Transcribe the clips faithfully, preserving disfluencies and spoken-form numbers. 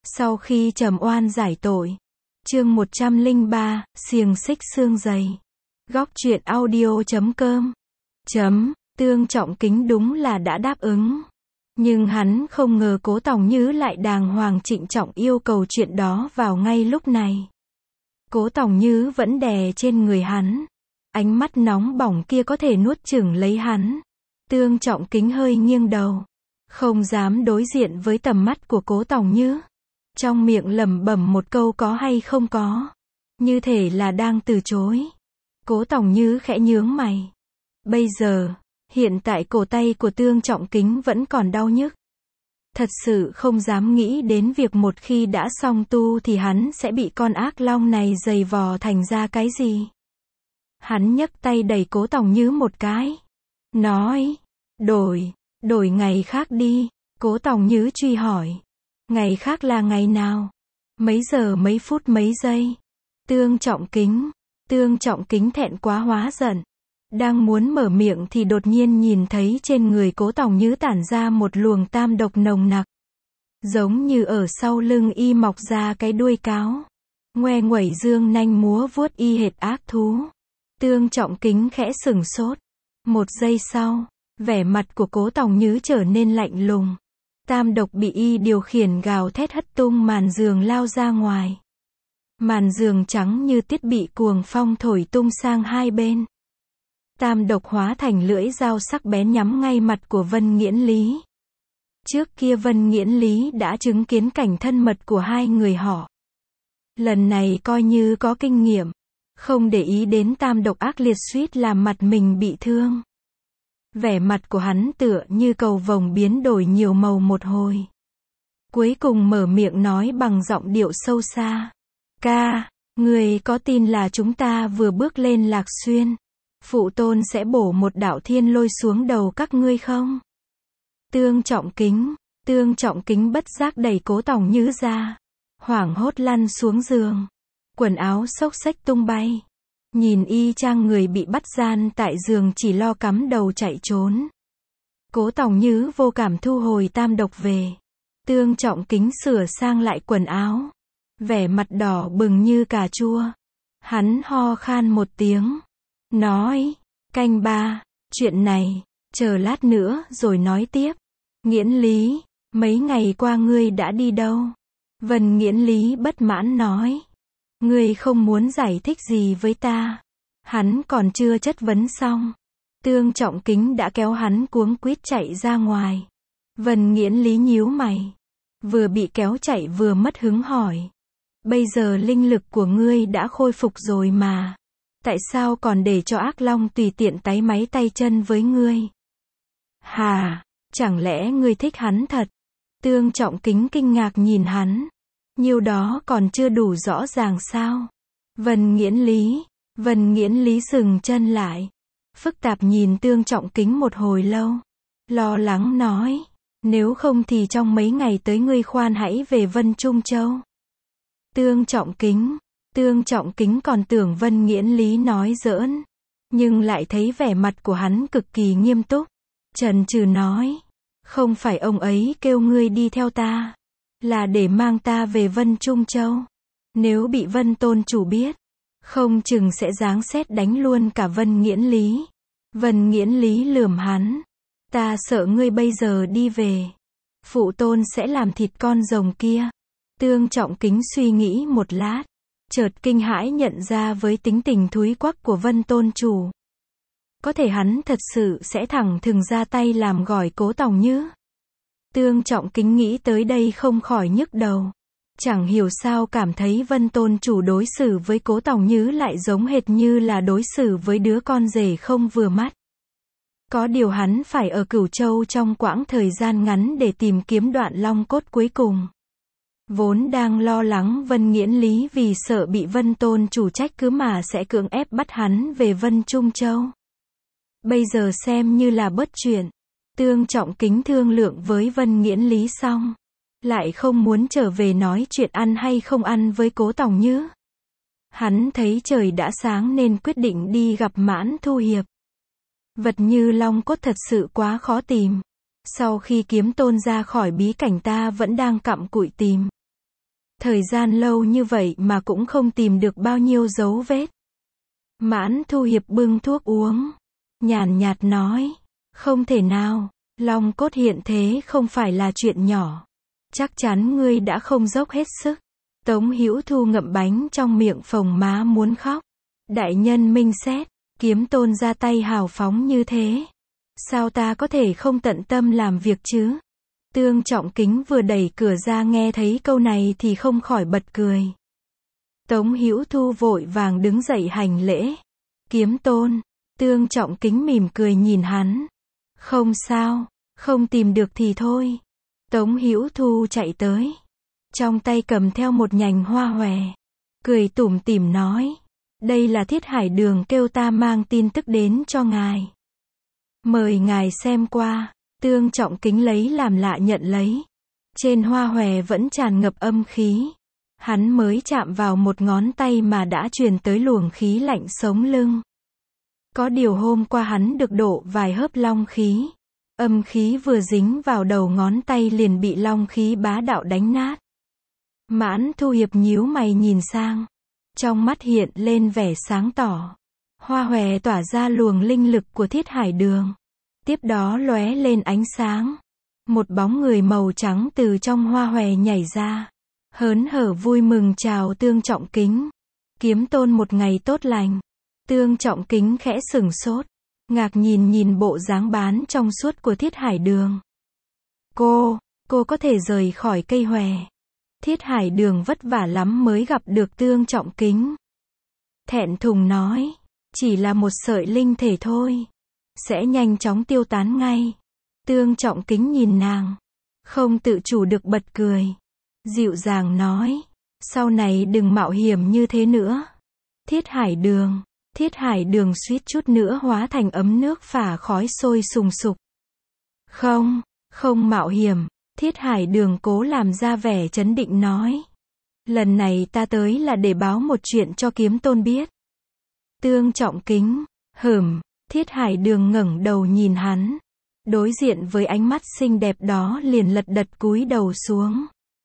Sau khi trầm oan giải tội. Chương một trăm lẻ ba, xiềng xích xương dày. Góc truyện audio chấm com. Chấm, Tương Trọng Kính đúng là đã đáp ứng. Nhưng hắn không ngờ Cố Tòng Như lại đàng hoàng trịnh trọng yêu cầu chuyện đó vào ngay lúc này. Cố Tòng Như vẫn đè trên người hắn. Ánh mắt nóng bỏng kia có thể nuốt chửng lấy hắn. Tương Trọng Kính hơi nghiêng đầu. Không dám đối diện với tầm mắt của Cố Tòng Như. Trong miệng lẩm bẩm một câu có hay không có. Như thể là đang từ chối. Cố Tòng Như khẽ nhướng mày. Bây giờ, hiện tại cổ tay của Tương Trọng Kính vẫn còn đau nhức. Thật sự không dám nghĩ đến việc một khi đã xong tu thì hắn sẽ bị con ác long này giày vò thành ra cái gì. Hắn nhấc tay đẩy Cố Tòng Như một cái. Nói, đổi, đổi ngày khác đi. Cố Tòng Như truy hỏi. Ngày khác là ngày nào? Mấy giờ mấy phút mấy giây? Tương Trọng Kính. Tương Trọng Kính thẹn quá hóa giận. Đang muốn mở miệng thì đột nhiên nhìn thấy trên người Cố Tòng Như tản ra một luồng tam độc nồng nặc. Giống như ở sau lưng y mọc ra cái đuôi cáo. Ngoe nguẩy dương nanh múa vuốt y hệt ác thú. Tương Trọng Kính khẽ sửng sốt. Một giây sau, vẻ mặt của Cố Tòng Như trở nên lạnh lùng. Tam độc bị y điều khiển gào thét hất tung màn giường lao ra ngoài. Màn giường trắng như tiết bị cuồng phong thổi tung sang hai bên. Tam độc hóa thành lưỡi dao sắc bén nhắm ngay mặt của Vân Nghiễn Lý. Trước kia Vân Nghiễn Lý đã chứng kiến cảnh thân mật của hai người họ. Lần này coi như có kinh nghiệm. Không để ý đến tam độc ác liệt suýt làm mặt mình bị thương. Vẻ mặt của hắn tựa như cầu vồng biến đổi nhiều màu một hồi. Cuối cùng mở miệng nói bằng giọng điệu sâu xa. Ca, người có tin là chúng ta vừa bước lên Lạc Xuyên, phụ tôn sẽ bổ một đạo thiên lôi xuống đầu các ngươi không? Tương Trọng Kính. Tương Trọng Kính bất giác đẩy Cố Tòng Như ra. Hoảng hốt lăn xuống giường. Quần áo xốc xếch tung bay. Nhìn y chang người bị bắt gian tại giường chỉ lo cắm đầu chạy trốn. Cố Tòng Như vô cảm thu hồi tam độc về. Tương Trọng Kính sửa sang lại quần áo. Vẻ mặt đỏ bừng như cà chua. Hắn ho khan một tiếng. Nói, canh ba, chuyện này, chờ lát nữa rồi nói tiếp. Nghiễn Lý, mấy ngày qua ngươi đã đi đâu? Vân Nghiễn Lý bất mãn nói. Ngươi không muốn giải thích gì với ta. Hắn còn chưa chất vấn xong. Tương Trọng Kính đã kéo hắn cuống quýt chạy ra ngoài. Vân Nghiễn Lý nhíu mày. Vừa bị kéo chạy vừa mất hứng hỏi. Bây giờ linh lực của ngươi đã khôi phục rồi mà. Tại sao còn để cho ác long tùy tiện táy máy tay chân với ngươi? Hà, chẳng lẽ ngươi thích hắn thật? Tương Trọng Kính kinh ngạc nhìn hắn. Nhiêu đó còn chưa đủ rõ ràng sao? Vân Nghiễn Lý. Vân Nghiễn Lý dừng chân lại. Phức tạp nhìn Tương Trọng Kính một hồi lâu. Lo lắng nói. Nếu không thì trong mấy ngày tới ngươi khoan hãy về Vân Trung Châu. Tương Trọng Kính. Tương Trọng Kính còn tưởng Vân Nghiễn Lý nói giỡn. Nhưng lại thấy vẻ mặt của hắn cực kỳ nghiêm túc. Chần chừ nói. Không phải ông ấy kêu ngươi đi theo ta. Là để mang ta về Vân Trung Châu. Nếu bị Vân Tôn Chủ biết. Không chừng sẽ giáng xét đánh luôn cả Vân Nghiễn Lý. Vân Nghiễn Lý lườm hắn. Ta sợ ngươi bây giờ đi về. Phụ tôn sẽ làm thịt con rồng kia. Tương Trọng Kính suy nghĩ một lát. Chợt kinh hãi nhận ra với tính tình thúi quắc của Vân Tôn Chủ. Có thể hắn thật sự sẽ thẳng thừng ra tay làm gỏi Cố Tòng Như. Tương Trọng Kính nghĩ tới đây không khỏi nhức đầu. Chẳng hiểu sao cảm thấy Vân Tôn Chủ đối xử với Cố Tòng Như lại giống hệt như là đối xử với đứa con rể không vừa mắt. Có điều hắn phải ở Cửu Châu trong quãng thời gian ngắn để tìm kiếm đoạn long cốt cuối cùng. Vốn đang lo lắng Vân Nghiễn Lý vì sợ bị Vân Tôn Chủ trách cứ mà sẽ cưỡng ép bắt hắn về Vân Trung Châu. Bây giờ xem như là bớt chuyện. Tương Trọng Kính thương lượng với Vân Nghiễn Lý xong. Lại không muốn trở về nói chuyện ăn hay không ăn với Cố Tòng Như. Hắn thấy trời đã sáng nên quyết định đi gặp Mãn Thu Hiệp. Vật như long cốt thật sự quá khó tìm. Sau khi kiếm tôn ra khỏi bí cảnh ta vẫn đang cặm cụi tìm. Thời gian lâu như vậy mà cũng không tìm được bao nhiêu dấu vết. Mãn Thu Hiệp bưng thuốc uống, nhàn nhạt nói, không thể nào, long cốt hiện thế không phải là chuyện nhỏ. Chắc chắn ngươi đã không dốc hết sức. Tống Hữu Thu ngậm bánh trong miệng phồng má muốn khóc. Đại nhân minh xét, Kiếm Tôn ra tay hào phóng như thế. Sao ta có thể không tận tâm làm việc chứ? Tương Trọng Kính vừa đẩy cửa ra nghe thấy câu này thì không khỏi bật cười. Tống Hữu Thu vội vàng đứng dậy hành lễ. Kiếm Tôn, Tương Trọng Kính mỉm cười nhìn hắn. Không sao, không tìm được thì thôi. Tống Hữu Thu chạy tới, trong tay cầm theo một nhành hoa hòe, cười tủm tỉm nói, đây là Thiết Hải Đường kêu ta mang tin tức đến cho ngài. Mời ngài xem qua. Tương Trọng Kính lấy làm lạ nhận lấy. Trên hoa hòe vẫn tràn ngập âm khí. Hắn mới chạm vào một ngón tay mà đã truyền tới luồng khí lạnh sống lưng. Có điều hôm qua hắn được đổ vài hớp long khí. Âm khí vừa dính vào đầu ngón tay liền bị long khí bá đạo đánh nát. Mãn Thu Hiệp nhíu mày nhìn sang. Trong mắt hiện lên vẻ sáng tỏ. Hoa hòe tỏa ra luồng linh lực của Thiết Hải Đường. Tiếp đó lóe lên ánh sáng. Một bóng người màu trắng từ trong hoa hòe nhảy ra. Hớn hở vui mừng chào Tương Trọng Kính. Kiếm Tôn một ngày tốt lành. Tương Trọng Kính khẽ sửng sốt. Ngạc nhìn nhìn bộ dáng bán trong suốt của Thiết Hải Đường. Cô, cô có thể rời khỏi cây hòe. Thiết Hải Đường vất vả lắm mới gặp được Tương Trọng Kính. Thẹn thùng nói, chỉ là một sợi linh thể thôi. Sẽ nhanh chóng tiêu tán ngay. Tương Trọng Kính nhìn nàng. Không tự chủ được bật cười. Dịu dàng nói, sau này đừng mạo hiểm như thế nữa. Thiết Hải Đường. Thiết Hải Đường suýt chút nữa hóa thành ấm nước phả khói sôi sùng sục. Không, không mạo hiểm. Thiết Hải Đường cố làm ra vẻ trấn định nói. Lần này ta tới là để báo một chuyện cho Kiếm Tôn biết. Tương Trọng Kính. Hửm. Thiết Hải Đường ngẩng đầu nhìn hắn. Đối diện với ánh mắt xinh đẹp đó liền lật đật cúi đầu xuống.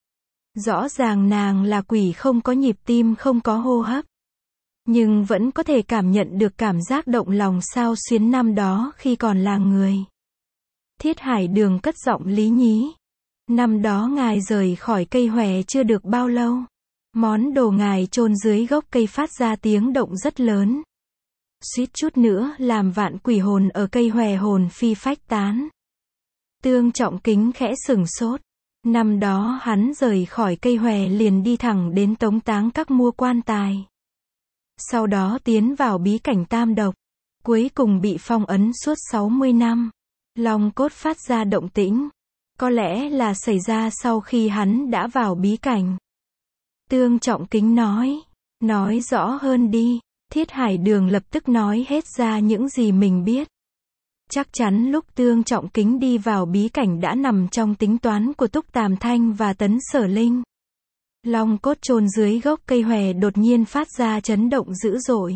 Rõ ràng nàng là quỷ không có nhịp tim không có hô hấp. Nhưng vẫn có thể cảm nhận được cảm giác động lòng xao xuyến năm đó khi còn là người. Thiết Hải Đường cất giọng lý nhí. Năm đó ngài rời khỏi cây hòe chưa được bao lâu. Món đồ ngài chôn dưới gốc cây phát ra tiếng động rất lớn. Suýt chút nữa làm vạn quỷ hồn ở cây hòe hồn phi phách tán. Tương Trọng Kính khẽ sửng sốt. Năm đó hắn rời khỏi cây hòe liền đi thẳng đến Tống Táng Các mua quan tài. Sau đó tiến vào bí cảnh tam độc. Cuối cùng bị phong ấn suốt sáu mươi năm. Long cốt phát ra động tĩnh. Có lẽ là xảy ra sau khi hắn đã vào bí cảnh. Tương Trọng Kính nói. Nói rõ hơn đi. Thiết Hải Đường lập tức nói hết ra những gì mình biết. Chắc chắn lúc Tương Trọng Kính đi vào bí cảnh đã nằm trong tính toán của Túc Tàm Thanh và Tấn Sở Linh. Long cốt chôn dưới gốc cây hòe đột nhiên phát ra chấn động dữ dội.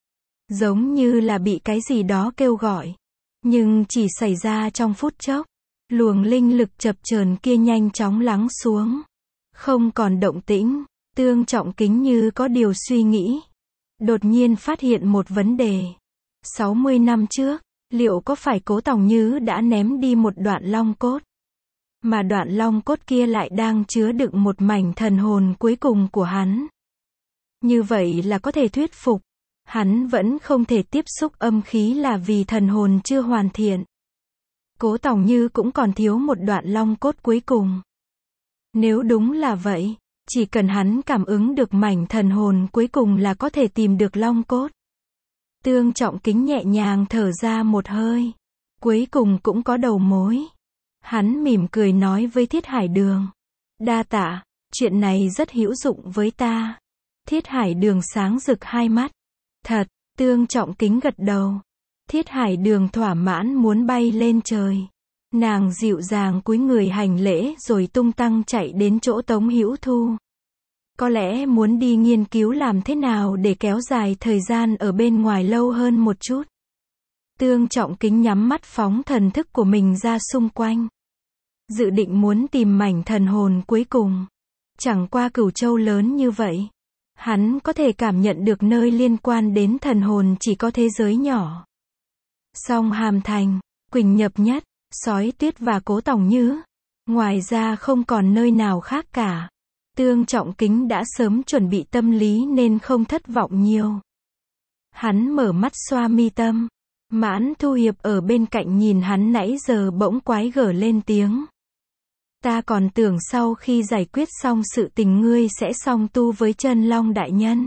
Giống như là bị cái gì đó kêu gọi. Nhưng chỉ xảy ra trong phút chốc. Luồng linh lực chập chờn kia nhanh chóng lắng xuống. Không còn động tĩnh. Tương Trọng Kính như có điều suy nghĩ. Đột nhiên phát hiện một vấn đề. sáu mươi năm trước, liệu có phải Cố Tòng Như đã ném đi một đoạn long cốt? Mà đoạn long cốt kia lại đang chứa đựng một mảnh thần hồn cuối cùng của hắn. Như vậy là có thể thuyết phục. Hắn vẫn không thể tiếp xúc âm khí là vì thần hồn chưa hoàn thiện. Cố Tòng Như cũng còn thiếu một đoạn long cốt cuối cùng. Nếu đúng là vậy, chỉ cần hắn cảm ứng được mảnh thần hồn cuối cùng là có thể tìm được long cốt. Tương Trọng Kính nhẹ nhàng thở ra một hơi. Cuối cùng cũng có đầu mối. Hắn mỉm cười nói với Thiết Hải Đường. Đa tạ, chuyện này rất hữu dụng với ta. Thiết Hải Đường sáng rực hai mắt. Thật, Tương Trọng Kính gật đầu. Thiết Hải Đường thỏa mãn muốn bay lên trời. Nàng dịu dàng cúi người hành lễ rồi tung tăng chạy đến chỗ Tống Hữu Thu. Có lẽ muốn đi nghiên cứu làm thế nào để kéo dài thời gian ở bên ngoài lâu hơn một chút. Tương Trọng Kính nhắm mắt phóng thần thức của mình ra xung quanh. Dự định muốn tìm mảnh thần hồn cuối cùng. Chẳng qua Cửu Châu lớn như vậy. Hắn có thể cảm nhận được nơi liên quan đến thần hồn chỉ có thế giới nhỏ. Song Hàm Thành, Quỳnh Nhập Nhất, Sói Tuyết và Cố Tòng Như. Ngoài ra không còn nơi nào khác cả. Tương Trọng Kính đã sớm chuẩn bị tâm lý nên không thất vọng nhiều. Hắn mở mắt xoa mi tâm. Mãn Thu Hiệp ở bên cạnh nhìn hắn nãy giờ bỗng quái gở lên tiếng. Ta còn tưởng sau khi giải quyết xong sự tình ngươi sẽ song tu với Chân Long đại nhân.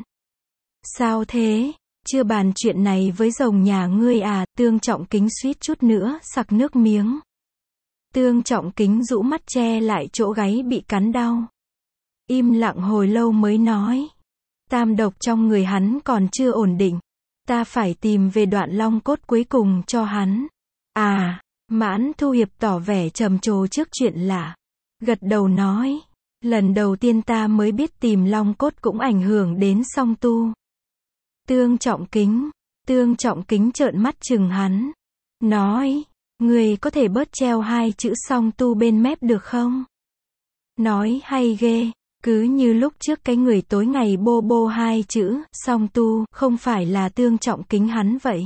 Sao thế? Chưa bàn chuyện này với rồng nhà ngươi à? Tương Trọng Kính suýt chút nữa sặc nước miếng. Tương Trọng Kính rũ mắt che lại chỗ gáy bị cắn đau. Im lặng hồi lâu mới nói. Tam độc trong người hắn còn chưa ổn định. Ta phải tìm về đoạn long cốt cuối cùng cho hắn. À, Mãn Thu Hiệp tỏ vẻ trầm trồ trước chuyện lạ. Gật đầu nói. Lần đầu tiên ta mới biết tìm long cốt cũng ảnh hưởng đến song tu. Tương Trọng Kính. Tương Trọng Kính trợn mắt chừng hắn. Nói. Người có thể bớt treo hai chữ song tu bên mép được không? Nói hay ghê. Cứ như lúc trước cái người tối ngày bô bô hai chữ, song tu, không phải là Tương Trọng Kính hắn vậy.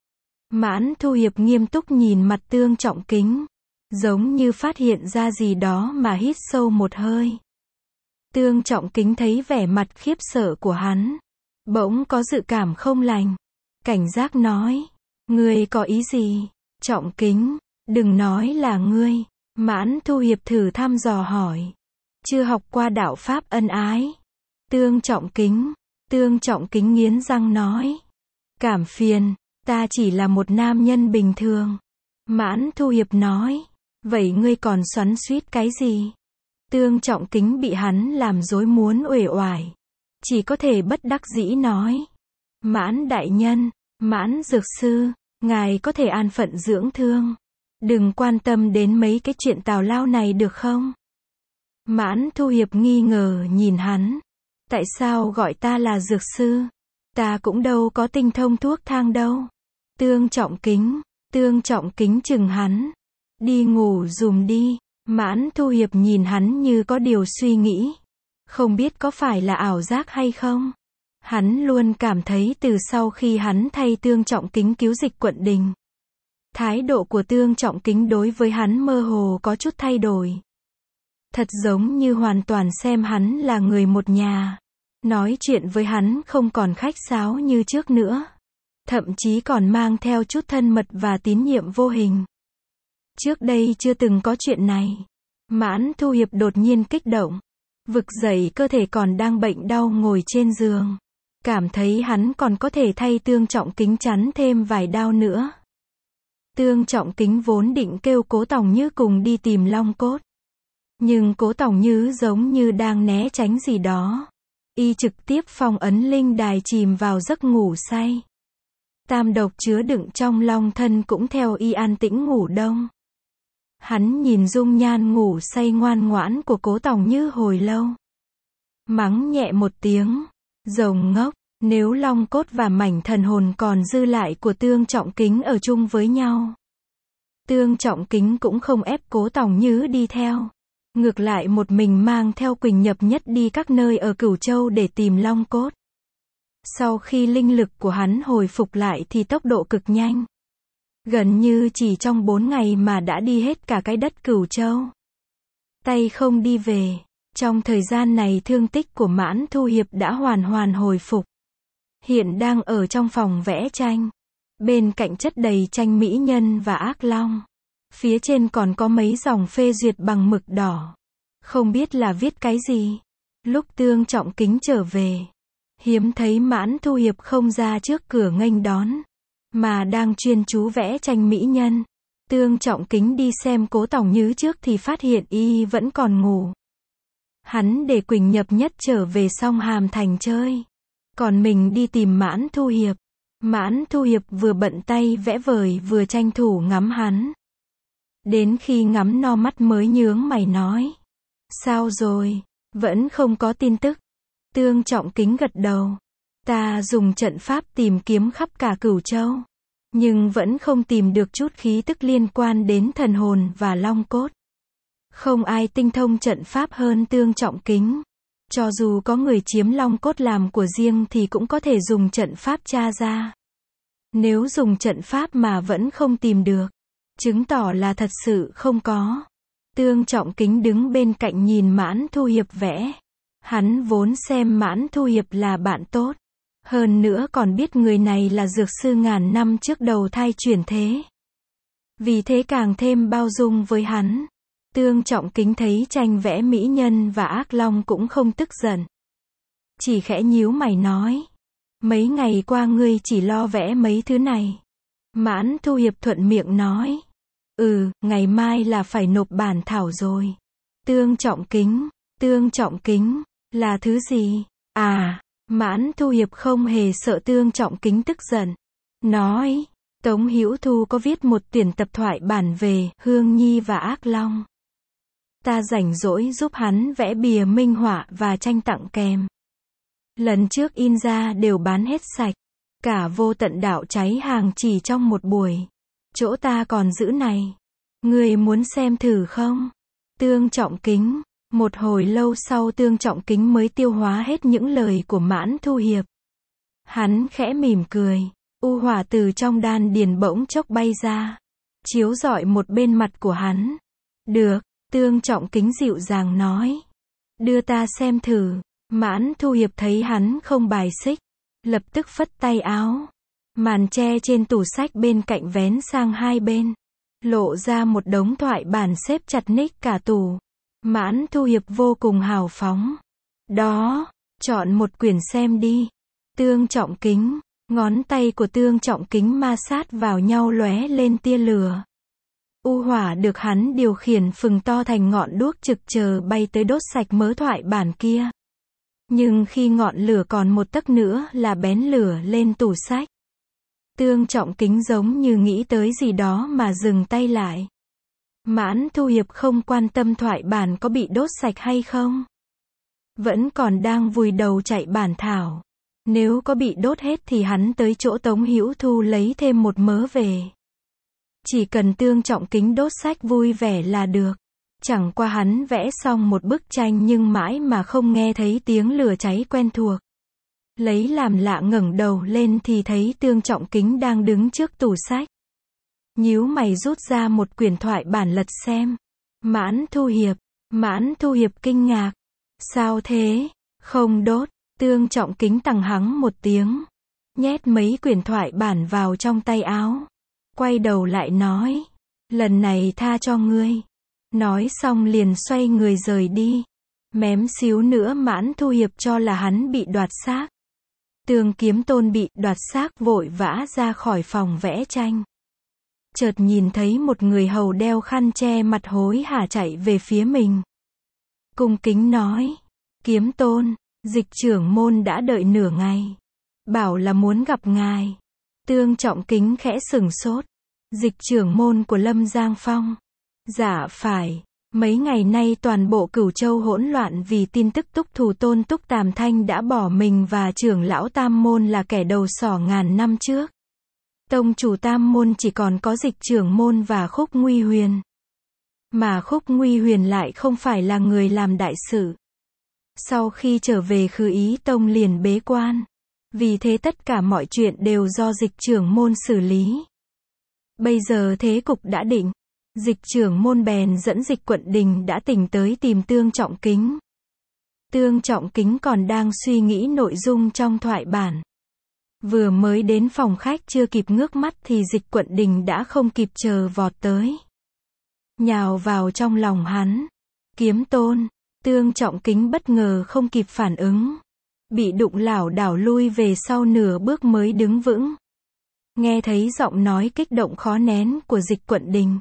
Mãn Thu Hiệp nghiêm túc nhìn mặt Tương Trọng Kính. Giống như phát hiện ra gì đó mà hít sâu một hơi. Tương Trọng Kính thấy vẻ mặt khiếp sợ của hắn. Bỗng có dự cảm không lành. Cảnh giác nói. Ngươi có ý gì? Trọng Kính, đừng nói là ngươi. Mãn Thu Hiệp thử thăm dò hỏi. Chưa học qua đạo pháp ân ái. Tương Trọng Kính. Tương Trọng Kính nghiến răng nói. Cảm phiền, ta chỉ là một nam nhân bình thường. Mãn Thu Hiệp nói. Vậy ngươi còn xoắn xuýt cái gì? Tương Trọng Kính bị hắn làm rối muốn uể oải. Chỉ có thể bất đắc dĩ nói. Mãn đại nhân, Mãn dược sư, ngài có thể an phận dưỡng thương. Đừng quan tâm đến mấy cái chuyện tào lao này được không? Mãn Thu Hiệp nghi ngờ nhìn hắn. Tại sao gọi ta là dược sư? Ta cũng đâu có tinh thông thuốc thang đâu. Tương Trọng Kính. Tương Trọng Kính chừng hắn. Đi ngủ dùm đi. Mãn Thu Hiệp nhìn hắn như có điều suy nghĩ. Không biết có phải là ảo giác hay không? Hắn luôn cảm thấy từ sau khi hắn thay Tương Trọng Kính cứu Dịch Quận Đình. Thái độ của Tương Trọng Kính đối với hắn mơ hồ có chút thay đổi. Thật giống như hoàn toàn xem hắn là người một nhà. Nói chuyện với hắn không còn khách sáo như trước nữa. Thậm chí còn mang theo chút thân mật và tín nhiệm vô hình. Trước đây chưa từng có chuyện này. Mãn Thu Hiệp đột nhiên kích động. Vực dậy cơ thể còn đang bệnh đau ngồi trên giường. Cảm thấy hắn còn có thể thay Tương Trọng Kính chắn thêm vài đao nữa. Tương Trọng Kính vốn định kêu Cố Tòng Như cùng đi tìm long cốt. Nhưng Cố Tòng Như giống như đang né tránh gì đó. Y trực tiếp phong ấn linh đài chìm vào giấc ngủ say. Tam độc chứa đựng trong long thân cũng theo y an tĩnh ngủ đông. Hắn nhìn dung nhan ngủ say ngoan ngoãn của Cố Tòng Như hồi lâu. Mắng nhẹ một tiếng. Rồng ngốc, nếu long cốt và mảnh thần hồn còn dư lại của Tương Trọng Kính ở chung với nhau. Tương Trọng Kính cũng không ép Cố Tòng Như đi theo. Ngược lại một mình mang theo Quỳnh Nhập Nhất đi các nơi ở Cửu Châu để tìm long cốt. Sau khi linh lực của hắn hồi phục lại thì tốc độ cực nhanh. Gần như chỉ trong bốn ngày mà đã đi hết cả cái đất Cửu Châu. Tay không đi về. Trong thời gian này thương tích của Mãn Thu Hiệp đã hoàn hoàn hồi phục. Hiện đang ở trong phòng vẽ tranh. Bên cạnh chất đầy tranh mỹ nhân và ác long. Phía trên còn có mấy dòng phê duyệt bằng mực đỏ. Không biết là viết cái gì. Lúc Tương Trọng Kính trở về. Hiếm thấy Mãn Thu Hiệp không ra trước cửa nghênh đón. Mà đang chuyên chú vẽ tranh mỹ nhân. Tương Trọng Kính đi xem Cố Tòng Như trước thì phát hiện y vẫn còn ngủ. Hắn để Quỳnh Nhập Nhất trở về Song Hàm Thành chơi. Còn mình đi tìm Mãn Thu Hiệp. Mãn Thu Hiệp vừa bận tay vẽ vời vừa tranh thủ ngắm hắn. Đến khi ngắm no mắt mới nhướng mày nói. Sao rồi? Vẫn không có tin tức. Tương Trọng Kính gật đầu. Ta dùng trận pháp tìm kiếm khắp cả Cửu Châu. Nhưng vẫn không tìm được chút khí tức liên quan đến thần hồn và long cốt. Không ai tinh thông trận pháp hơn Tương Trọng Kính. Cho dù có người chiếm long cốt làm của riêng thì cũng có thể dùng trận pháp tra ra. Nếu dùng trận pháp mà vẫn không tìm được, chứng tỏ là thật sự không có. Tương Trọng Kính đứng bên cạnh nhìn Mãn Thu Hiệp vẽ. Hắn vốn xem Mãn Thu Hiệp là bạn tốt. Hơn nữa còn biết người này là dược sư ngàn năm trước đầu thai chuyển thế. Vì thế càng thêm bao dung với hắn. Tương Trọng Kính thấy tranh vẽ mỹ nhân và ác long cũng không tức giận. Chỉ khẽ nhíu mày nói. Mấy ngày qua ngươi chỉ lo vẽ mấy thứ này. Mãn Thu Hiệp thuận miệng nói. Ừ, ngày mai là phải nộp bản thảo rồi. Tương Trọng Kính, Tương Trọng Kính, là thứ gì? À, Mãn Thu Hiệp không hề sợ Tương Trọng Kính tức giận. Nói, Tống Hữu Thu có viết một tuyển tập thoại bản về Hương Nhi và Ác Long. Ta rảnh rỗi giúp hắn vẽ bìa minh họa và tranh tặng kèm. Lần trước in ra đều bán hết sạch. Cả Vô Tận Đạo cháy hàng chỉ trong một buổi. Chỗ ta còn giữ này. Ngươi muốn xem thử không? Tương Trọng Kính. Một hồi lâu sau Tương Trọng Kính mới tiêu hóa hết những lời của Mãn Thu Hiệp. Hắn khẽ mỉm cười. U hỏa từ trong đan điền bỗng chốc bay ra. Chiếu rọi một bên mặt của hắn. Được, Tương Trọng Kính dịu dàng nói. Đưa ta xem thử. Mãn Thu Hiệp thấy hắn không bài xích. Lập tức phất tay áo. Màn tre trên tủ sách bên cạnh vén sang hai bên. Lộ ra một đống thoại bản xếp chặt ních cả tủ. Mãn Thu Hiệp vô cùng hào phóng. Đó, chọn một quyển xem đi. Tương Trọng Kính. Ngón tay của Tương Trọng Kính ma sát vào nhau lóe lên tia lửa. U hỏa được hắn điều khiển phừng to thành ngọn đuốc trực chờ bay tới đốt sạch mớ thoại bản kia. Nhưng khi ngọn lửa còn một tấc nữa là bén lửa lên tủ sách. Tương Trọng Kính giống như nghĩ tới gì đó mà dừng tay lại. Mãn Thu Hiệp không quan tâm thoại bản có bị đốt sạch hay không. Vẫn còn đang vùi đầu chạy bản thảo. Nếu có bị đốt hết thì hắn tới chỗ Tống Hữu Thu lấy thêm một mớ về. Chỉ cần Tương Trọng Kính đốt sách vui vẻ là được. Chẳng qua hắn vẽ xong một bức tranh nhưng mãi mà không nghe thấy tiếng lửa cháy quen thuộc. Lấy làm lạ ngẩng đầu lên thì thấy Tương Trọng Kính đang đứng trước tủ sách. Nhíu mày rút ra một quyển thoại bản lật xem. Mãn Thu Hiệp, Mãn Thu Hiệp kinh ngạc. Sao thế? Không đốt. Tương Trọng Kính tằng hắng một tiếng. Nhét mấy quyển thoại bản vào trong tay áo. Quay đầu lại nói. Lần này tha cho ngươi. Nói xong liền xoay người rời đi. Mém xíu nữa Mãn Thu Hiệp cho là hắn bị đoạt xác. Tương Kiếm Tôn bị đoạt xác vội vã ra khỏi phòng vẽ tranh. Chợt nhìn thấy một người hầu đeo khăn che mặt hối hả chạy về phía mình. Cung kính nói. Kiếm Tôn, Dịch trưởng môn đã đợi nửa ngày. Bảo là muốn gặp ngài. Tương Trọng Kính khẽ sửng sốt. Dịch trưởng môn của Lâm Giang Phong. Dạ phải. Mấy ngày nay toàn bộ Cửu Châu hỗn loạn vì tin tức Túc Thủ Tôn Túc Tàm Thanh đã bỏ mình và trưởng lão Tam Môn là kẻ đầu sỏ ngàn năm trước. Tông chủ Tam Môn chỉ còn có Dịch trưởng môn và Khúc Nguy Huyền. Mà Khúc Nguy Huyền lại không phải là người làm đại sự. Sau khi trở về Khư Ý Tông liền bế quan. Vì thế tất cả mọi chuyện đều do Dịch trưởng môn xử lý. Bây giờ thế cục đã định. Dịch trưởng môn bèn dẫn Dịch Quận Đình đã tỉnh tới tìm Tương Trọng Kính. Tương Trọng Kính còn đang suy nghĩ nội dung trong thoại bản. Vừa mới đến phòng khách chưa kịp ngước mắt thì Dịch Quận Đình đã không kịp chờ vọt tới. Nhào vào trong lòng hắn. Kiếm Tôn. Tương Trọng Kính bất ngờ không kịp phản ứng. Bị đụng lảo đảo lui về sau nửa bước mới đứng vững. Nghe thấy giọng nói kích động khó nén của Dịch Quận Đình.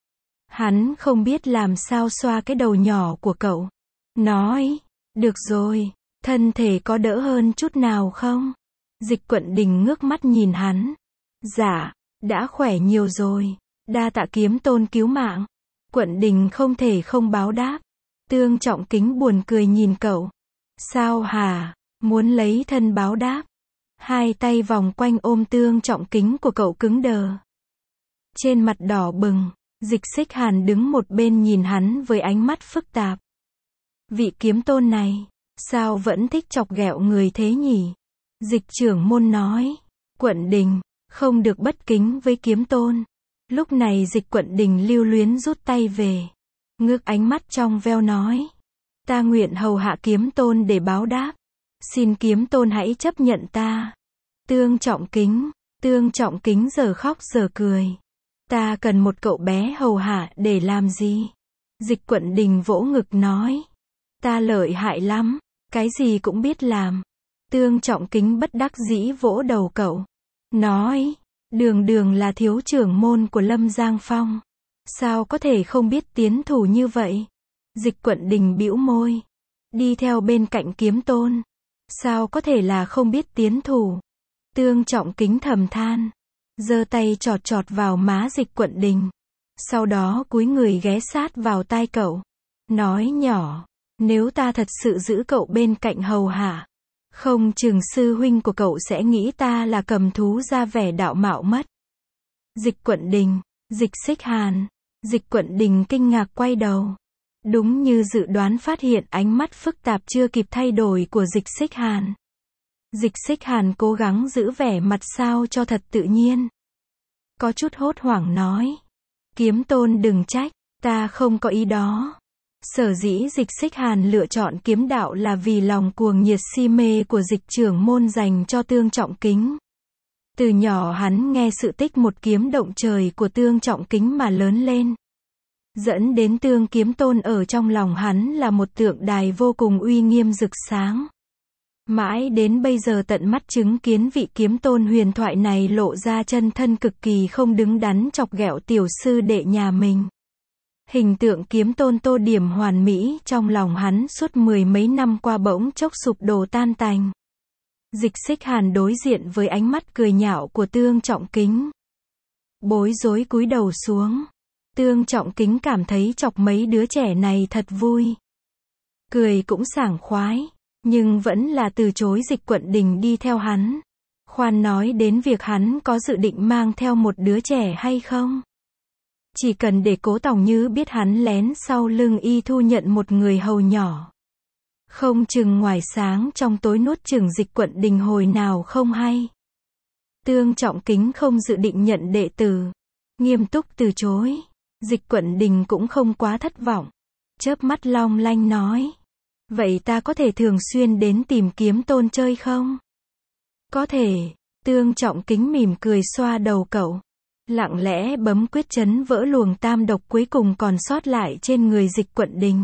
Hắn không biết làm sao xoa cái đầu nhỏ của cậu. Nói, được rồi, thân thể có đỡ hơn chút nào không? Dịch Quận Đình ngước mắt nhìn hắn. Dạ, đã khỏe nhiều rồi. Đa tạ Kiếm Tôn cứu mạng. Quận Đình không thể không báo đáp. Tương Trọng Kính buồn cười nhìn cậu. Sao hả? Muốn lấy thân báo đáp? Hai tay vòng quanh ôm Tương Trọng Kính của cậu cứng đờ. Trên mặt đỏ bừng, Dịch Xích Hàn đứng một bên nhìn hắn với ánh mắt phức tạp. Vị kiếm tôn này, Sao vẫn thích chọc ghẹo người thế nhỉ? Dịch trưởng môn nói. Quận Đình, không được bất kính với Kiếm Tôn. Lúc này Dịch Quận Đình lưu luyến rút tay về. Ngước ánh mắt trong veo nói. Ta nguyện hầu hạ Kiếm Tôn để báo đáp. Xin Kiếm Tôn hãy chấp nhận ta. Tương Trọng Kính, Tương Trọng Kính giờ khóc giờ cười. Ta cần một cậu bé hầu hạ để làm gì? Dịch Quận Đình vỗ ngực nói. Ta lợi hại lắm, cái gì cũng biết làm. Tương Trọng Kính bất đắc dĩ vỗ đầu cậu. Nói, đường đường là thiếu trưởng môn của Lâm Giang Phong. Sao có thể không biết tiến thủ như vậy? Dịch Quận Đình bĩu môi. Đi theo bên cạnh Kiếm Tôn. Sao có thể là không biết tiến thủ? Tương Trọng Kính thầm than. Giơ tay chọt chọt vào má Dịch Quận Đình. Sau đó cúi người ghé sát vào tai cậu. Nói nhỏ. Nếu ta thật sự giữ cậu bên cạnh hầu hạ, không chừng sư huynh của cậu sẽ nghĩ ta là cầm thú ra vẻ đạo mạo mất. Dịch Quận Đình, Dịch Xích Hàn. Dịch Quận Đình kinh ngạc quay đầu. Đúng như dự đoán phát hiện ánh mắt phức tạp chưa kịp thay đổi của Dịch Xích Hàn. Dịch Xích Hàn cố gắng giữ vẻ mặt sao cho thật tự nhiên. Có chút hốt hoảng nói. Kiếm Tôn đừng trách, ta không có ý đó. Sở dĩ Dịch Xích Hàn lựa chọn kiếm đạo là vì lòng cuồng nhiệt si mê của dịch trưởng môn dành cho Tương Trọng Kính. Từ nhỏ hắn nghe sự tích một kiếm động trời của Tương Trọng Kính mà lớn lên. Dẫn đến Tương Kiếm Tôn ở trong lòng hắn là một tượng đài vô cùng uy nghiêm rực sáng. Mãi đến bây giờ tận mắt chứng kiến vị Kiếm Tôn huyền thoại này lộ ra chân thân cực kỳ không đứng đắn chọc ghẹo tiểu sư đệ nhà mình. Hình tượng Kiếm Tôn tô điểm hoàn mỹ trong lòng hắn suốt mười mấy năm qua bỗng chốc sụp đổ tan tành. Dịch Xích Hàn đối diện với ánh mắt cười nhạo của Tương Trọng Kính. Bối rối cúi đầu xuống. Tương Trọng Kính cảm thấy chọc mấy đứa trẻ này thật vui. Cười cũng sảng khoái, nhưng vẫn là từ chối Dịch Quận Đình đi theo hắn. Khoan nói đến việc hắn có dự định mang theo một đứa trẻ hay không. Chỉ cần để Cố Tòng Như biết hắn lén sau lưng y thu nhận một người hầu nhỏ. Không chừng ngoài sáng trong tối nuốt chửng Dịch Quận Đình hồi nào không hay. Tương Trọng Kính không dự định nhận đệ tử. Nghiêm túc từ chối. Dịch Quận Đình cũng không quá thất vọng. Chớp mắt long lanh nói. Vậy ta có thể thường xuyên đến tìm Kiếm Tôn chơi không? Có thể. Tương Trọng Kính mỉm cười xoa đầu cậu. Lặng lẽ bấm quyết chấn vỡ luồng tam độc cuối cùng còn sót lại trên người Dịch Quận Đình.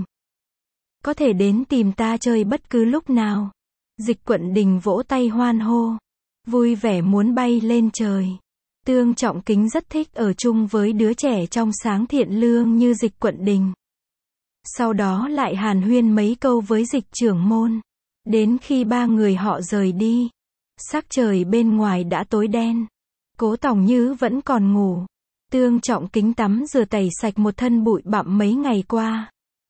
Có thể đến tìm ta chơi bất cứ lúc nào. Dịch Quận Đình vỗ tay hoan hô. Vui vẻ muốn bay lên trời. Tương Trọng Kính rất thích ở chung với đứa trẻ trong sáng thiện lương như Dịch Quận Đình. Sau đó lại hàn huyên mấy câu với Dịch trưởng môn. Đến khi ba người họ rời đi, sắc trời bên ngoài đã tối đen. Cố Tòng Như vẫn còn ngủ. Tương Trọng Kính tắm rửa tẩy sạch một thân bụi bặm mấy ngày qua.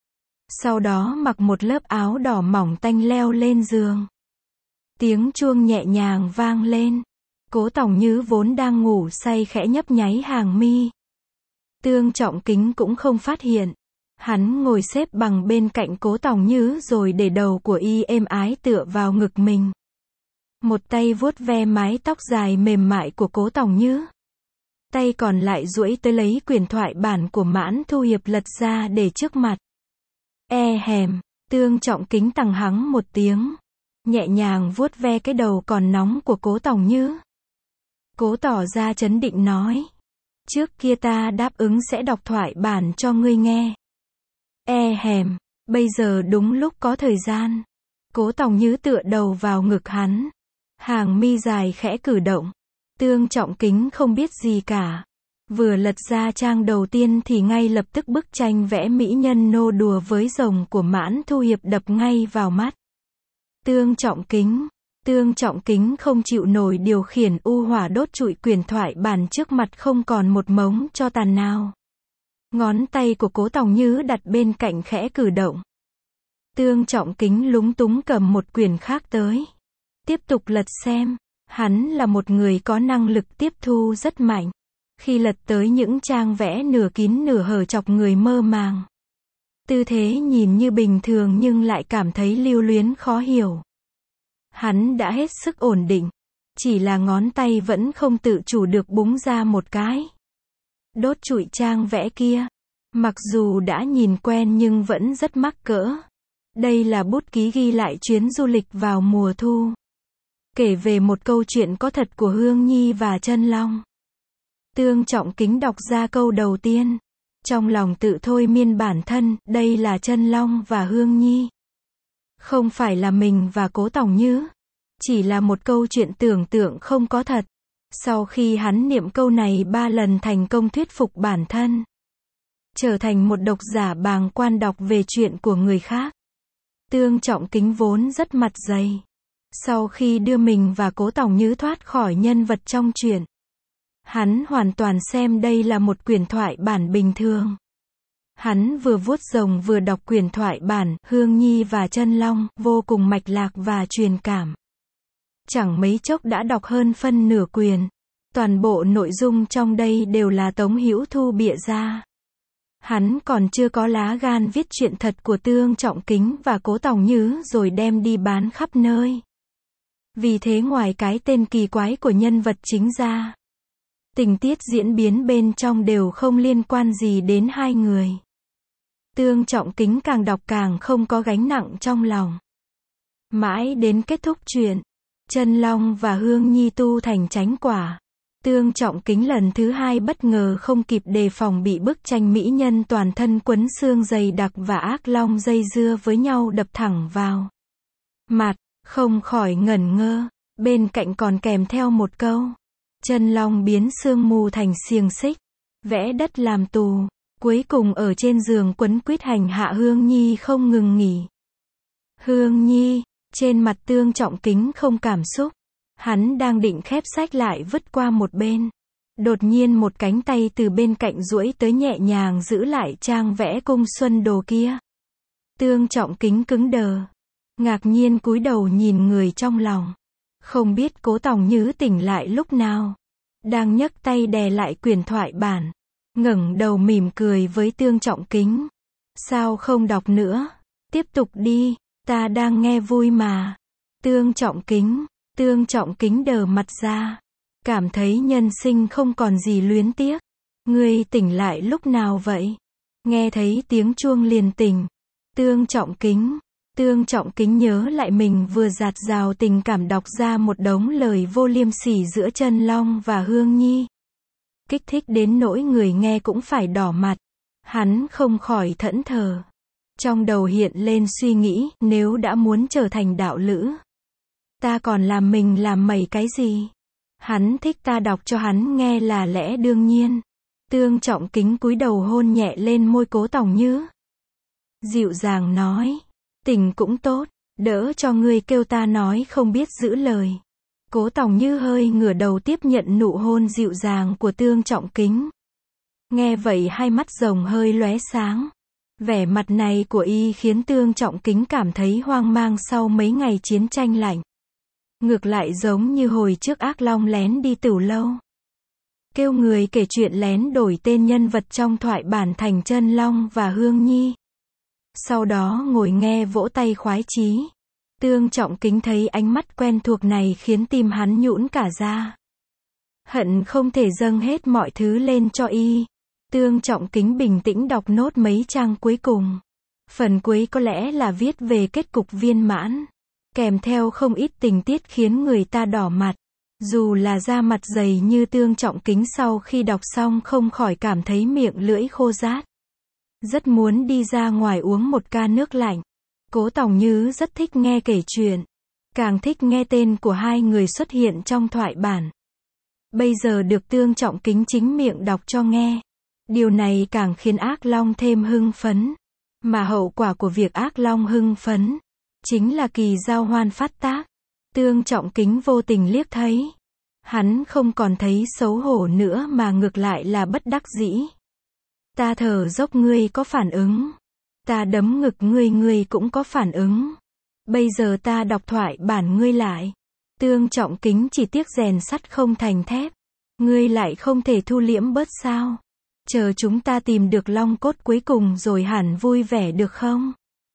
Sau đó mặc một lớp áo đỏ mỏng tanh leo lên giường. Tiếng chuông nhẹ nhàng vang lên. Cố Tòng Như vốn đang ngủ say khẽ nhấp nháy hàng mi. Tương Trọng Kính cũng không phát hiện. Hắn ngồi xếp bằng bên cạnh Cố Tòng Như rồi để đầu của y êm ái tựa vào ngực mình. Một tay vuốt ve mái tóc dài mềm mại của Cố Tòng Như. Tay còn lại duỗi tới lấy quyển thoại bản của Mãn Thu Hiệp lật ra để trước mặt. E hèm, Tương Trọng Kính tằng hắng một tiếng. Nhẹ nhàng vuốt ve cái đầu còn nóng của Cố Tòng Như. Cố tỏ ra trấn định nói. Trước kia ta đáp ứng sẽ đọc thoại bản cho ngươi nghe. E hèm, bây giờ đúng lúc có thời gian. Cố Tòng Như tựa đầu vào ngực hắn. Hàng mi dài khẽ cử động. Tương Trọng Kính không biết gì cả. Vừa lật ra trang đầu tiên thì ngay lập tức bức tranh vẽ mỹ nhân nô đùa với rồng của Mãn Thu Hiệp đập ngay vào mắt. Tương Trọng Kính. Tương Trọng Kính không chịu nổi điều khiển u hỏa đốt trụi quyển thoại bản trước mặt không còn một mống cho tàn nào. Ngón tay của Cố Tòng Như đặt bên cạnh khẽ cử động. Tương Trọng Kính lúng túng cầm một quyển khác tới. Tiếp tục lật xem. Hắn là một người có năng lực tiếp thu rất mạnh. Khi lật tới những trang vẽ nửa kín nửa hở chọc người mơ màng. Tư thế nhìn như bình thường nhưng lại cảm thấy lưu luyến khó hiểu. Hắn đã hết sức ổn định, chỉ là ngón tay vẫn không tự chủ được búng ra một cái. Đốt trụi trang vẽ kia, mặc dù đã nhìn quen nhưng vẫn rất mắc cỡ. Đây là bút ký ghi lại chuyến du lịch vào mùa thu. Kể về một câu chuyện có thật của Hương Nhi và Chân Long. Tương Trọng Kính đọc ra câu đầu tiên. Trong lòng tự thôi miên bản thân, đây là Chân Long và Hương Nhi. Không phải là mình và Cố Tòng Nhứ. Chỉ là một câu chuyện tưởng tượng không có thật. Sau khi hắn niệm câu này ba lần thành công thuyết phục bản thân. Trở thành một độc giả bàng quan đọc về chuyện của người khác. Tương Trọng Kính vốn rất mặt dày. Sau khi đưa mình và Cố Tòng Nhứ thoát khỏi nhân vật trong truyện, hắn hoàn toàn xem đây là một quyển thoại bản bình thường. Hắn vừa vuốt rồng vừa đọc quyển thoại bản Hương Nhi và Chân Long, vô cùng mạch lạc và truyền cảm. Chẳng mấy chốc đã đọc hơn phân nửa quyển. Toàn bộ nội dung trong đây đều là Tống Hữu Thu bịa ra. Hắn còn chưa có lá gan viết chuyện thật của Tương Trọng Kính và Cố Tòng Nhứ rồi đem đi bán khắp nơi. Vì thế ngoài cái tên kỳ quái của nhân vật chính ra, tình tiết diễn biến bên trong đều không liên quan gì đến hai người. Tương Trọng Kính càng đọc càng không có gánh nặng trong lòng. Mãi đến kết thúc truyện, Chân Long và Hương Nhi tu thành chánh quả. Tương Trọng Kính lần thứ hai bất ngờ không kịp đề phòng bị bức tranh mỹ nhân toàn thân quấn xương dày đặc và ác long dây dưa với nhau đập thẳng vào mặt, không khỏi ngẩn ngơ. Bên cạnh còn kèm theo một câu: Chân Long biến sương mù thành xiềng xích, vẽ đất làm tù. Cuối cùng ở trên giường quấn quýt hành hạ Hương Nhi không ngừng nghỉ. Hương Nhi, trên mặt Tương Trọng Kính không cảm xúc. Hắn đang định khép sách lại vứt qua một bên. Đột nhiên một cánh tay từ bên cạnh duỗi tới nhẹ nhàng giữ lại trang vẽ cung xuân đồ kia. Tương Trọng Kính cứng đờ. Ngạc nhiên cúi đầu nhìn người trong lòng. Không biết Cố Tòng Nhứ tỉnh lại lúc nào. Đang nhấc tay đè lại quyển thoại bản. Ngẩng đầu mỉm cười với Tương Trọng Kính. Sao không đọc nữa? Tiếp tục đi, ta đang nghe vui mà. Tương Trọng Kính. Tương Trọng Kính đờ mặt ra. Cảm thấy nhân sinh không còn gì luyến tiếc. Ngươi tỉnh lại lúc nào vậy? Nghe thấy tiếng chuông liền tỉnh. Tương Trọng Kính. Tương Trọng Kính nhớ lại mình vừa dạt dào tình cảm đọc ra một đống lời vô liêm sỉ giữa Chân Long và Hương Nhi. Kích thích đến nỗi người nghe cũng phải đỏ mặt. Hắn không khỏi thẫn thờ. Trong đầu hiện lên suy nghĩ, nếu đã muốn trở thành đạo lữ, ta còn làm mình làm mẩy cái gì? Hắn thích ta đọc cho hắn nghe là lẽ đương nhiên. Tương Trọng Kính cúi đầu hôn nhẹ lên môi Cố Tòng Nhứ. Dịu dàng nói, tình cũng tốt, đỡ cho ngươi kêu ta nói không biết giữ lời. Cố Tòng Nhứ hơi ngửa đầu tiếp nhận nụ hôn dịu dàng của Tương Trọng Kính. Nghe vậy hai mắt rồng hơi lóe sáng. Vẻ mặt này của y khiến Tương Trọng Kính cảm thấy hoang mang sau mấy ngày chiến tranh lạnh. Ngược lại giống như hồi trước ác long lén đi tửu lâu. Kêu người kể chuyện lén đổi tên nhân vật trong thoại bản thành Chân Long và Hương Nhi. Sau đó ngồi nghe vỗ tay khoái chí. Tương Trọng Kính thấy ánh mắt quen thuộc này khiến tim hắn nhũn cả ra. Hận không thể dâng hết mọi thứ lên cho y. Tương Trọng Kính bình tĩnh đọc nốt mấy trang cuối cùng. Phần cuối có lẽ là viết về kết cục viên mãn. Kèm theo không ít tình tiết khiến người ta đỏ mặt. Dù là da mặt dày như Tương Trọng Kính sau khi đọc xong không khỏi cảm thấy miệng lưỡi khô rát. Rất muốn đi ra ngoài uống một ca nước lạnh. Cố Tòng Nhứ rất thích nghe kể chuyện. Càng thích nghe tên của hai người xuất hiện trong thoại bản. Bây giờ được Tương Trọng Kính chính miệng đọc cho nghe. Điều này càng khiến ác long thêm hưng phấn. Mà hậu quả của việc ác long hưng phấn chính là kỳ giao hoan phát tác. Tương Trọng Kính vô tình liếc thấy. Hắn không còn thấy xấu hổ nữa mà ngược lại là bất đắc dĩ. Ta thở dốc ngươi có phản ứng. Ta đấm ngực ngươi ngươi cũng có phản ứng. Bây giờ ta đọc thoại bản ngươi lại. Tương Trọng Kính chỉ tiếc rèn sắt không thành thép. Ngươi lại không thể thu liễm bớt sao? chờ chúng ta tìm được long cốt cuối cùng rồi hẳn vui vẻ được không?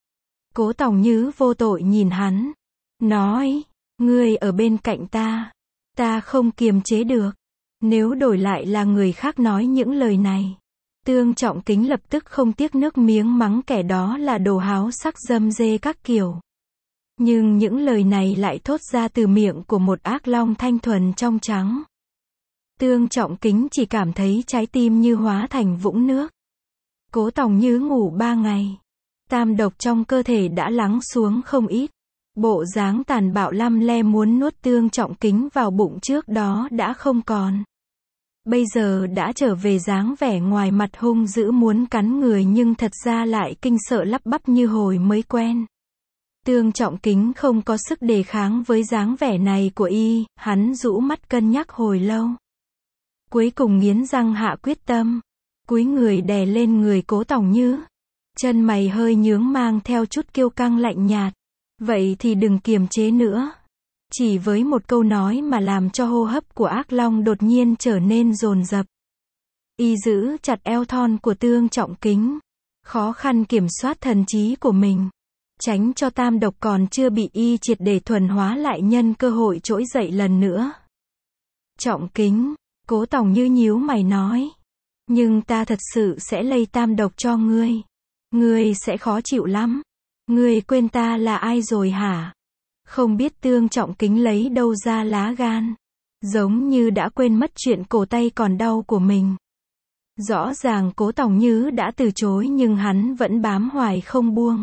Cố Tòng Như vô tội nhìn hắn, nói, ngươi ở bên cạnh ta, ta không kiềm chế được. Nếu đổi lại là người khác nói những lời này, Tương Trọng Kính lập tức không tiếc nước miếng mắng kẻ đó là đồ háo sắc dâm dê các kiểu. Nhưng những lời này lại thốt ra từ miệng của một ác long thanh thuần trong trắng. Tương Trọng Kính chỉ cảm thấy trái tim như hóa thành vũng nước. Cố Tòng Như ngủ ba ngày, tam độc trong cơ thể đã lắng xuống không ít. Bộ dáng tàn bạo lăm le muốn nuốt Tương Trọng Kính vào bụng trước đó đã không còn. Bây giờ đã trở về dáng vẻ ngoài mặt hung dữ muốn cắn người nhưng thật ra lại kinh sợ lắp bắp như hồi mới quen. Tương Trọng Kính không có sức đề kháng với dáng vẻ này của y, hắn rũ mắt cân nhắc hồi lâu. Cuối cùng nghiến răng hạ quyết tâm, cúi người đè lên người Cố Tòng Như. Chân mày hơi nhướng mang theo chút kiêu căng lạnh nhạt. Vậy thì đừng kiềm chế nữa. Chỉ với một câu nói mà làm cho hô hấp của ác long đột nhiên trở nên dồn dập. Y giữ chặt eo thon của Tương Trọng Kính, khó khăn kiểm soát thần trí của mình, tránh cho tam độc còn chưa bị y triệt để thuần hóa lại nhân cơ hội trỗi dậy lần nữa. Trọng Kính, Cố Tòng Như nhíu mày nói, nhưng ta thật sự sẽ lây tam độc cho ngươi. Ngươi sẽ khó chịu lắm. Ngươi quên ta là ai rồi hả? Không biết Tương Trọng Kính lấy đâu ra lá gan. Giống như đã quên mất chuyện cổ tay còn đau của mình. Rõ ràng Cố Tòng Như đã từ chối nhưng hắn vẫn bám hoài không buông.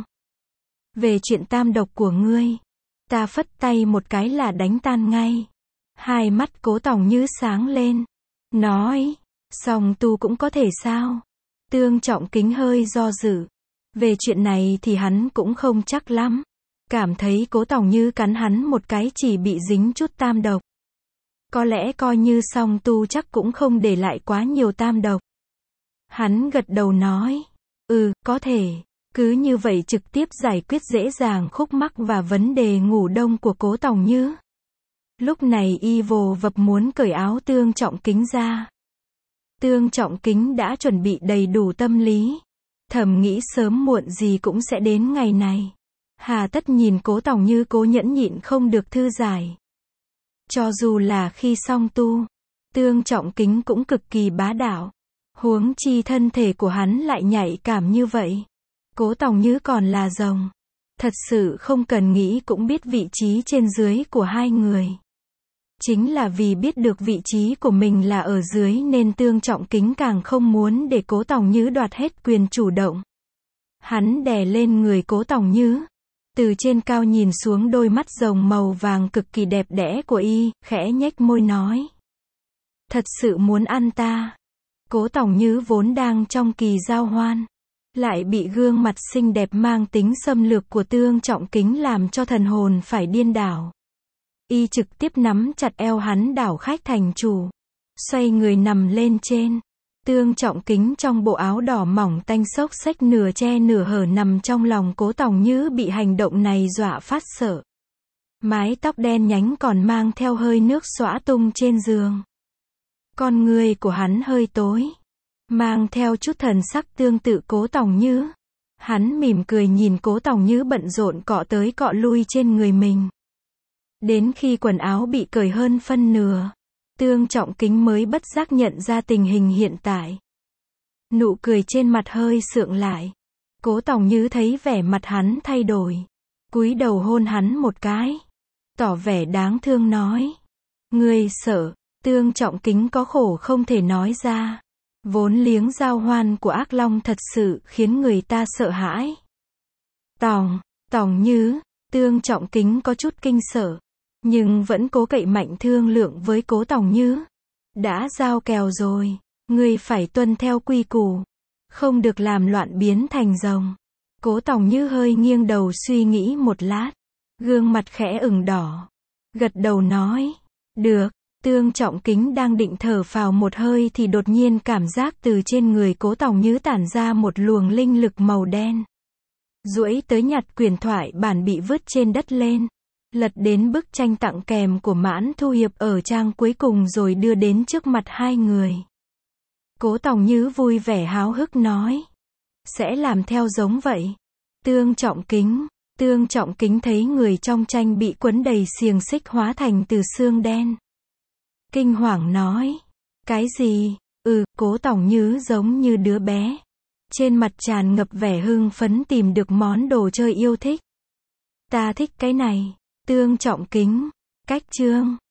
Về chuyện tam độc của ngươi, ta phất tay một cái là đánh tan ngay. Hai mắt Cố Tòng Như sáng lên, nói, song tu cũng có thể sao? Tương Trọng Kính hơi do dự. Về chuyện này thì hắn cũng không chắc lắm. Cảm thấy Cố Tòng Như cắn hắn một cái chỉ bị dính chút tam độc. Có lẽ coi như song tu chắc cũng không để lại quá nhiều tam độc. Hắn gật đầu nói, ừ, có thể. Cứ như vậy trực tiếp giải quyết dễ dàng khúc mắc và vấn đề ngủ đông của Cố Tòng Như. Lúc này y vồ vập muốn cởi áo Tương Trọng Kính ra. Tương Trọng Kính đã chuẩn bị đầy đủ tâm lý. Thầm nghĩ sớm muộn gì cũng sẽ đến ngày này. Hà tất nhìn Cố Tòng Như cố nhẫn nhịn không được thư giải. Cho dù là khi song tu, Tương Trọng Kính cũng cực kỳ bá đạo. Huống chi thân thể của hắn lại nhạy cảm như vậy. Cố Tòng Như còn là rồng. Thật sự không cần nghĩ cũng biết vị trí trên dưới của hai người. Chính là vì biết được vị trí của mình là ở dưới nên Tương Trọng Kính càng không muốn để Cố Tòng Như đoạt hết quyền chủ động. Hắn đè lên người Cố Tòng Như, từ trên cao nhìn xuống đôi mắt rồng màu vàng cực kỳ đẹp đẽ của y, khẽ nhếch môi nói. Thật sự muốn ăn ta. Cố Tòng Như vốn đang trong kỳ giao hoan, lại bị gương mặt xinh đẹp mang tính xâm lược của Tương Trọng Kính làm cho thần hồn phải điên đảo. Y trực tiếp nắm chặt eo hắn đảo khách thành chủ, xoay người nằm lên trên. Tương Trọng Kính trong bộ áo đỏ mỏng tanh xốc xếch nửa che nửa hở nằm trong lòng Cố Tòng Như bị hành động này dọa phát sợ. Mái tóc đen nhánh còn mang theo hơi nước xõa tung trên giường. Con người của hắn hơi tối, mang theo chút thần sắc tương tự Cố Tòng Như. Hắn mỉm cười nhìn Cố Tòng Như bận rộn cọ tới cọ lui trên người mình. Đến khi quần áo bị cởi hơn phân nửa, Tương Trọng Kính mới bất giác nhận ra tình hình hiện tại. Nụ cười trên mặt hơi sượng lại. Cố Tòng Như thấy vẻ mặt hắn thay đổi, cúi đầu hôn hắn một cái, tỏ vẻ đáng thương nói. Ngươi sợ. Tương Trọng Kính có khổ không thể nói ra. Vốn liếng giao hoan của ác long thật sự khiến người ta sợ hãi. Tòng, Tòng Như, Tương Trọng Kính có chút kinh sợ, nhưng vẫn cố cậy mạnh thương lượng với Cố Tòng Như. Đã giao kèo rồi, ngươi phải tuân theo quy củ, không được làm loạn biến thành rồng. Cố Tòng Như hơi nghiêng đầu suy nghĩ một lát, gương mặt khẽ ửng đỏ, gật đầu nói, được. Tương Trọng Kính đang định thở phào một hơi thì đột nhiên cảm giác từ trên người Cố Tòng Như tản ra một luồng linh lực màu đen. Duỗi tới nhặt quyển thoại bản bị vứt trên đất lên, lật đến bức tranh tặng kèm của Mãn Thu Hiệp ở trang cuối cùng rồi đưa đến trước mặt hai người. Cố Tòng Như vui vẻ háo hức nói. Sẽ làm theo giống vậy. Tương Trọng Kính. Tương Trọng Kính thấy người trong tranh bị quấn đầy xiềng xích hóa thành từ xương đen. Kinh hoàng nói. Cái gì? Ừ, Cố Tòng Như giống như đứa bé. Trên mặt tràn ngập vẻ hưng phấn tìm được món đồ chơi yêu thích. Ta thích cái này. Tương Trọng Kính. Cách chương.